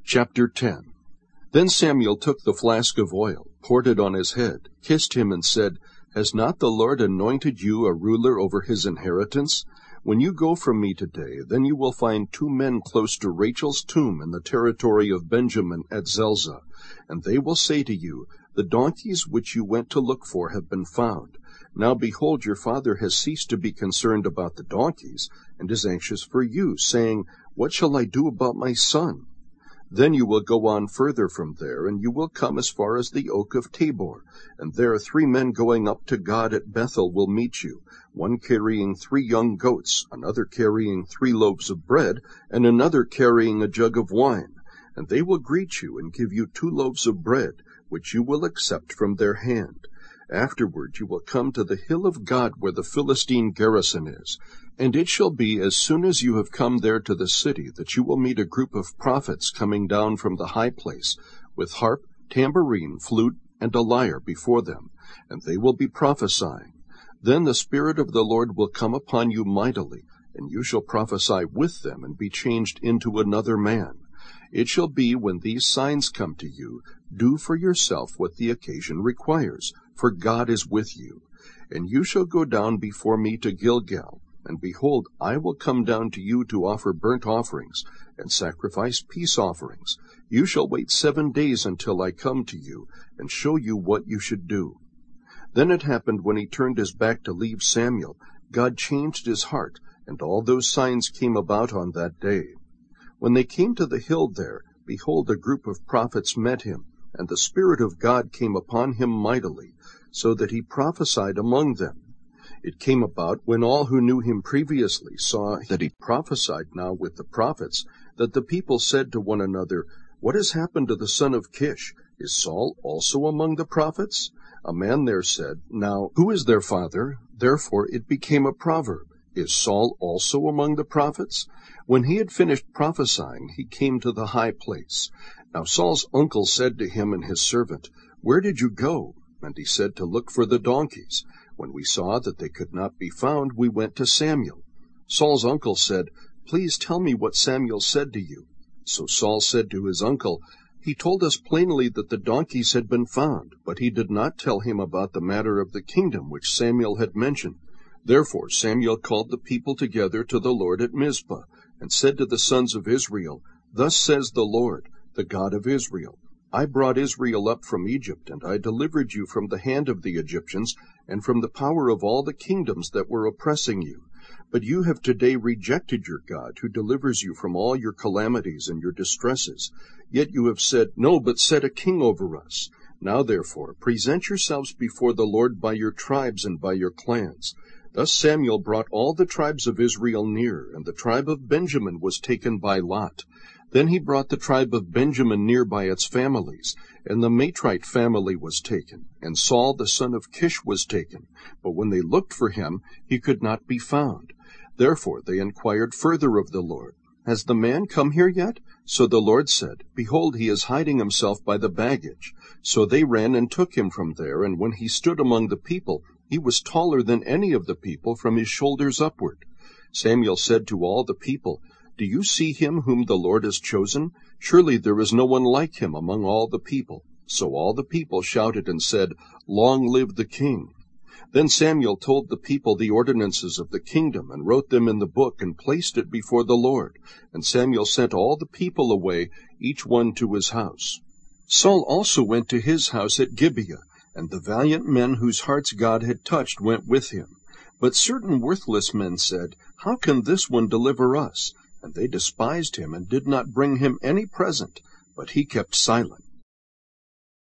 Chapter 10. Then Samuel took the flask of oil, poured it on his head, kissed him, and said, Has not the Lord anointed you a ruler over his inheritance? When you go from me today, then you will find 2 men close to Rachel's tomb in the territory of Benjamin at Zelzah. And they will say to you, The donkeys which you went to look for have been found. Now behold, your father has ceased to be concerned about the donkeys, and is anxious for you, saying, What shall I do about my son? Then you will go on further from there, and you will come as far as the oak of Tabor. And there 3 men going up to God at Bethel will meet you, one carrying 3 young goats, another carrying 3 loaves of bread, and another carrying a jug of wine. And they will greet you and give you 2 loaves of bread, which you will accept from their hand. Afterward you will come to the hill of God where the Philistine garrison is. And it shall be, as soon as you have come there to the city, that you will meet a group of prophets coming down from the high place, with harp, tambourine, flute, and a lyre before them, and they will be prophesying. Then the Spirit of the Lord will come upon you mightily, and you shall prophesy with them, and be changed into another man. It shall be, when these signs come to you, do for yourself what the occasion requires, for God is with you. And you shall go down before me to Gilgal. And behold, I will come down to you to offer burnt offerings, and sacrifice peace offerings. You shall wait 7 days until I come to you, and show you what you should do. Then it happened, when he turned his back to leave Samuel, God changed his heart, and all those signs came about on that day. When they came to the hill there, behold, a group of prophets met him, and the Spirit of God came upon him mightily, so that he prophesied among them. It came about, when all who knew him previously saw that he prophesied now with the prophets, that the people said to one another, What has happened to the son of Kish? Is Saul also among the prophets? A man there said, Now, who is their father? Therefore it became a proverb, Is Saul also among the prophets? When he had finished prophesying, he came to the high place. Now Saul's uncle said to him and his servant, Where did you go? And he said, To look for the donkeys. When we saw that they could not be found, we went to Samuel. Saul's uncle said, Please tell me what Samuel said to you. So Saul said to his uncle, He told us plainly that the donkeys had been found, but he did not tell him about the matter of the kingdom which Samuel had mentioned. Therefore Samuel called the people together to the Lord at Mizpah, and said to the sons of Israel, Thus says the Lord, the God of Israel, I brought Israel up from Egypt, and I delivered you from the hand of the Egyptians, and from the power of all the kingdoms that were oppressing you. But you have today rejected your God, who delivers you from all your calamities and your distresses. Yet you have said, No, but set a king over us. Now therefore present yourselves before the Lord by your tribes and by your clans. Thus Samuel brought all the tribes of Israel near, and the tribe of Benjamin was taken by lot. Then he brought the tribe of Benjamin near by its families, and the Matrite family was taken, and Saul the son of Kish was taken. But when they looked for him, he could not be found. Therefore they inquired further of the Lord, Has the man come here yet? So the Lord said, Behold, he is hiding himself by the baggage. So they ran and took him from there, and when he stood among the people, he was taller than any of the people from his shoulders upward. Samuel said to all the people, Do you see him whom the Lord has chosen? Surely there is no one like him among all the people. So all the people shouted and said, Long live the king! Then Samuel told the people the ordinances of the kingdom, and wrote them in the book, and placed it before the Lord. And Samuel sent all the people away, each one to his house. Saul also went to his house at Gibeah, and the valiant men whose hearts God had touched went with him. But certain worthless men said, How can this one deliver us? And they despised him, and did not bring him any present, but he kept silent.